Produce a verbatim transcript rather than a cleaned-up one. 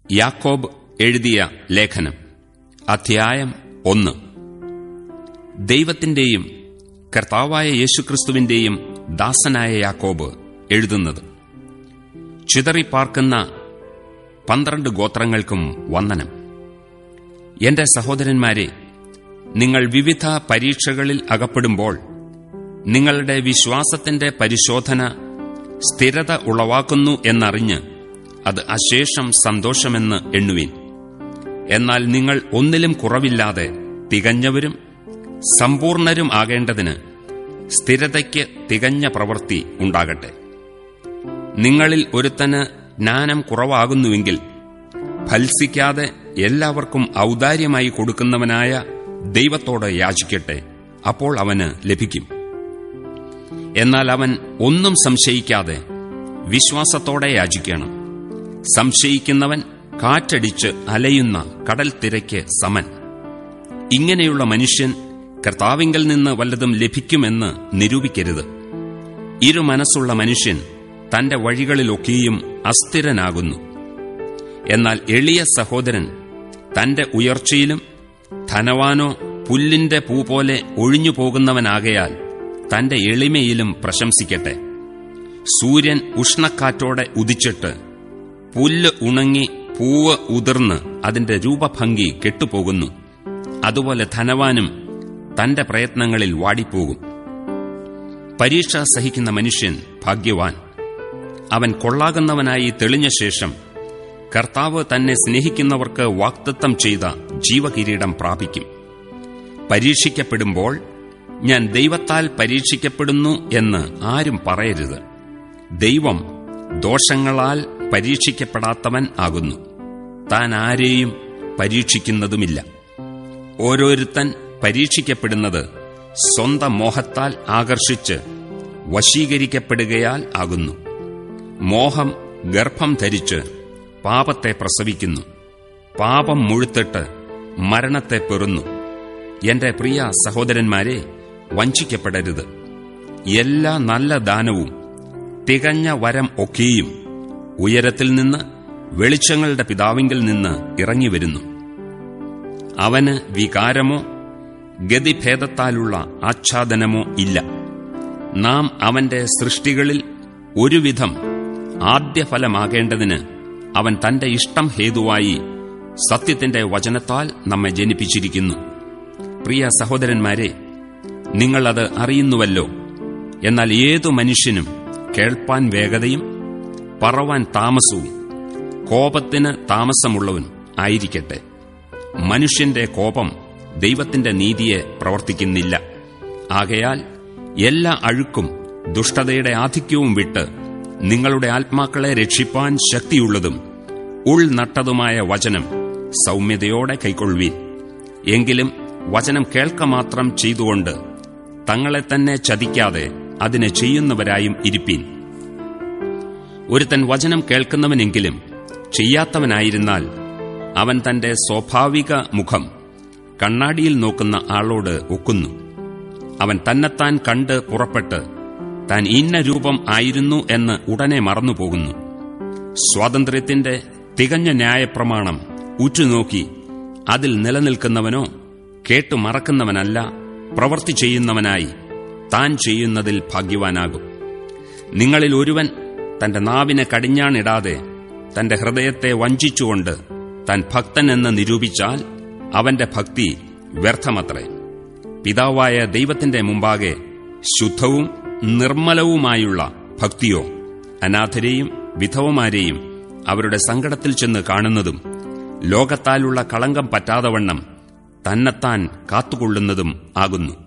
യാക്കോബ് എഴുതിയ ലേഖനം, അധ്യായം ഒന്ന്. ദൈവത്തിന്റെയും കർത്താവായ യേശുക്രിസ്തുവിന്റെയും ദാസനായ യാക്കോബ് എഴുതുന്നത്. ചിതറിപ്പാർക്കുന്ന പന്ത്രണ്ട് ഗോത്രങ്ങൾക്കും വന്ദനം. എന്റെ സഹോദരന്മാരെ, നിങ്ങൾ വിവിധ പരീക്ഷകളിൽ അകപ്പെടുമ്പോൾ നിങ്ങളുടെ വിശ്വാസത്തിന്റെ പരിശോധന സ്ഥിരത ഉളവാക്കുന്നു എന്നറിഞ്ഞ് അത് അശേഷം സന്തോഷമെന്ന് എണ്ണുവിൻ. എന്നാൽ നിങ്ങൾ ഒന്നിലും കുറവില്ലാതെ തികഞ്ഞവരും സമ്പൂർണരും ആകേണ്ടതിന് സ്ഥിരതയ്ക്ക് തികഞ്ഞ പ്രവൃത്തി ഉണ്ടാകട്ടെ. നിങ്ങളിൽ ഒരുത്തന് ജ്ഞാനം കുറവാകുന്നുവെങ്കിൽ ഫൽസിക്കാതെ എല്ലാവർക്കും ഔദാര്യമായി കൊടുക്കുന്നവനായ ദൈവത്തോട് യാചിക്കട്ടെ, അപ്പോൾ അവന് ലഭിക്കും. എന്നാൽ അവൻ ഒന്നും സംശയിക്കാതെ വിശ്വാസത്തോടെ യാചിക്കണം. സംശയിക്കുന്നവൻ കാറ്റടിച്ച് അലയുന്ന കടൽ തിരയ്ക്ക് സമൻ. ഇങ്ങനെയുള്ള മനുഷ്യൻ കർത്താവിങ്കൽ നിന്ന് വല്ലതും ലഭിക്കുമെന്ന് നിരൂപിക്കരുത്. ഇരു മനസ്സുള്ള മനുഷ്യൻ തന്റെ വഴികളിലൊക്കെയും അസ്ഥിരനാകുന്നു. എന്നാൽ എളിയ സഹോദരൻ തന്റെ ഉയർച്ചയിലും ധനവാനോ പുല്ലിന്റെ പൂ പോലെ ഒഴിഞ്ഞു പോകുന്നവനാകയാൽ തന്റെ എളിമയിലും പ്രശംസിക്കട്ടെ. സൂര്യൻ ഉഷ്ണക്കാറ്റോടെ ഉദിച്ചിട്ട് പുല്ല് ഉണങ്ങി പൂവ് ഉതിർന്ന് അതിന്റെ രൂപഭംഗി കെട്ടുപോകുന്നു. അതുപോലെ ധനവാനും തന്റെ പ്രയത്നങ്ങളിൽ വാടിപ്പോകും. പരീക്ഷ സഹിക്കുന്ന മനുഷ്യൻ ഭാഗ്യവാൻ. അവൻ കൊള്ളാകുന്നവനായി തെളിഞ്ഞ ശേഷം കർത്താവ് തന്നെ സ്നേഹിക്കുന്നവർക്ക് വാഗ്ദത്തം ചെയ്ത ജീവകിരീടം പ്രാപിക്കും. പരീക്ഷിക്കപ്പെടുമ്പോൾ ഞാൻ ദൈവത്താൽ പരീക്ഷിക്കപ്പെടുന്നു എന്ന് ആരും പറയരുത്. ദൈവം ദോഷങ്ങളാൽ പരീക്ഷിക്കപ്പെടാത്തവൻ ആകുന്നു. താൻ ആരെയും പരീക്ഷിക്കുന്നതുമില്ല. ഓരോരുത്തൻ പരീക്ഷിക്കപ്പെടുന്നത് സ്വന്തം മോഹത്താൽ ആകർഷിച്ച് വശീകരിക്കപ്പെടുകയാൽ ആകുന്നു. മോഹം ഗർഭം ധരിച്ച് പാപത്തെ പ്രസവിക്കുന്നു. പാപം മുഴുത്തിട്ട് മരണത്തെ പെറുന്നു. എന്റെ പ്രിയ സഹോദരന്മാരെ, വഞ്ചിക്കപ്പെടരുത്. എല്ലാ നല്ല ദാനവും തികഞ്ഞ വരം ഒക്കെയും ഉയരത്തിൽ നിന്ന് വെളിച്ചങ്ങളുടെ പിതാവിങ്കിൽ നിന്ന് ഇറങ്ങിവരുന്നു. അവന് വികാരമോ ഗതിഭേദത്താലുള്ള ആച്ഛാദനമോ ഇല്ല. നാം അവന്റെ സൃഷ്ടികളിൽ ഒരുവിധം ആദ്യഫലമാകേണ്ടതിന് അവൻ തന്റെ ഇഷ്ടം ഹേതുവായി സത്യത്തിന്റെ വചനത്താൽ നമ്മെ ജനിപ്പിച്ചിരിക്കുന്നു. പ്രിയ സഹോദരന്മാരെ, നിങ്ങളത് അറിയുന്നുവല്ലോ. എന്നാൽ ഏതു മനുഷ്യനും കേൾപ്പാൻ വേഗതയും പറവാൻ താമസവും കോപത്തിന് താമസമുള്ളവനും ആയിരിക്കട്ടെ. മനുഷ്യന്റെ കോപം ദൈവത്തിന്റെ നീതിയെ പ്രവർത്തിക്കുന്നില്ല. ആകയാൽ എല്ലാ അഴുക്കും ദുഷ്ടതയുടെ ആധിക്യവും വിട്ട് നിങ്ങളുടെ ആത്മാക്കളെ രക്ഷിപ്പാൻ ശക്തിയുള്ളതും ഉൾനട്ടതുമായ വചനം സൗമ്യതയോടെ കൈക്കൊള്ളുവീൻ. എങ്കിലും വചനം കേൾക്ക മാത്രം ചെയ്തുകൊണ്ട് തങ്ങളെ തന്നെ ചതിക്കാതെ അതിനെ ചെയ്യുന്നവരായും ഇരിപ്പീൻ. ഒരുത്തൻ വചനം കേൾക്കുന്നവനെങ്കിലും ചെയ്യാത്തവനായിരുന്നാൽ അവൻ തന്റെ സ്വാഭാവിക മുഖം കണ്ണാടിയിൽ നോക്കുന്ന ആളോട് ഒക്കുന്നു. അവൻ തന്നെത്താൻ കണ്ട് പുറപ്പെട്ട് താൻ ഇന്ന രൂപം ആയിരുന്നു എന്ന് ഉടനെ മറന്നുപോകുന്നു. സ്വാതന്ത്ര്യത്തിന്റെ തികഞ്ഞ ന്യായപ്രമാണം ഉറ്റുനോക്കി അതിൽ നിലനിൽക്കുന്നവനോ കേട്ടു മറക്കുന്നവനല്ല, പ്രവൃത്തി ചെയ്യുന്നവനായി താൻ ചെയ്യുന്നതിൽ ഭാഗ്യവാനാകും. നിങ്ങളിൽ ഒരുവൻ തന്റെ നാവിനെ കടിഞ്ഞാണിടാതെ തന്റെ ഹൃദയത്തെ വഞ്ചിച്ചുകൊണ്ട് താൻ ഭക്തനെന്ന് നിരൂപിച്ചാൽ അവന്റെ ഭക്തി വ്യർത്ഥമത്രേ. പിതാവായ ദൈവത്തിന്റെ മുമ്പാകെ ശുദ്ധവും നിർമ്മലവുമായുള്ള ഭക്തിയോ അനാഥരെയും വിധവമാരെയും അവരുടെ സങ്കടത്തിൽ ചെന്ന് കാണുന്നതും ലോകത്താലുള്ള കളങ്കം പറ്റാതവണ്ണം തന്നെത്താൻ കാത്തുകൊള്ളുന്നതും ആകുന്നു.